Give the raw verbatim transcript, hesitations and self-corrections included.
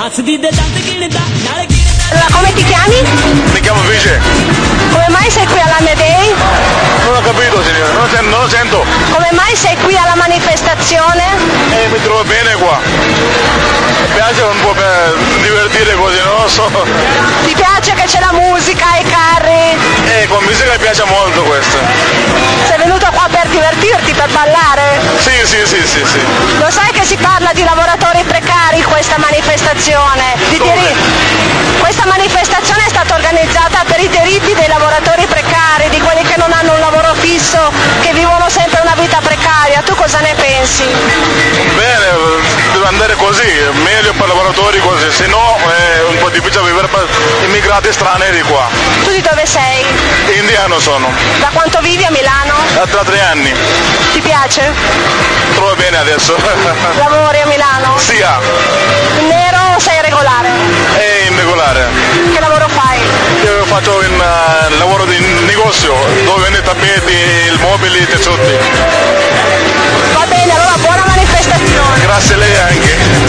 Allora, come ti chiami? Mi chiamo Vice. Come mai sei qui alla Medei? Non ho capito, signore, non lo sento. Non lo sento. Come mai sei qui alla manifestazione? Eh, mi trovo bene qua. Mi piace un po' per divertire così, non lo so. Ti piace che c'è la musica, i carri? Eh, con musica mi piace molto questo. Sei venuto qua per divertirti, per ballare? Sì, sì, sì, sì, sì. Lo sai che si parla di lavoratori precari in questa manifestazione? Di diri- Questa manifestazione è stata organizzata per i diritti dei lavoratori precari, di quelli che non hanno un lavoro fisso, che vivono sempre una vita precaria. Tu cosa ne pensi? Bene, deve andare così, meglio per lavoratori così, se no è un po' difficile vivere per immigrati stranieri qua. Tu di dove sei? Indiano sono. Da quanto vivi a Milano? Da tre anni. Ti piace? Trovo bene adesso. Lavori a Milano? Sì, ah. In nero o sei regolare? È irregolare. Che lavoro fai? Io faccio un uh, lavoro di negozio dove vende tappeti, il mobili, i tessuti. Va bene, allora buona manifestazione. Grazie a lei anche.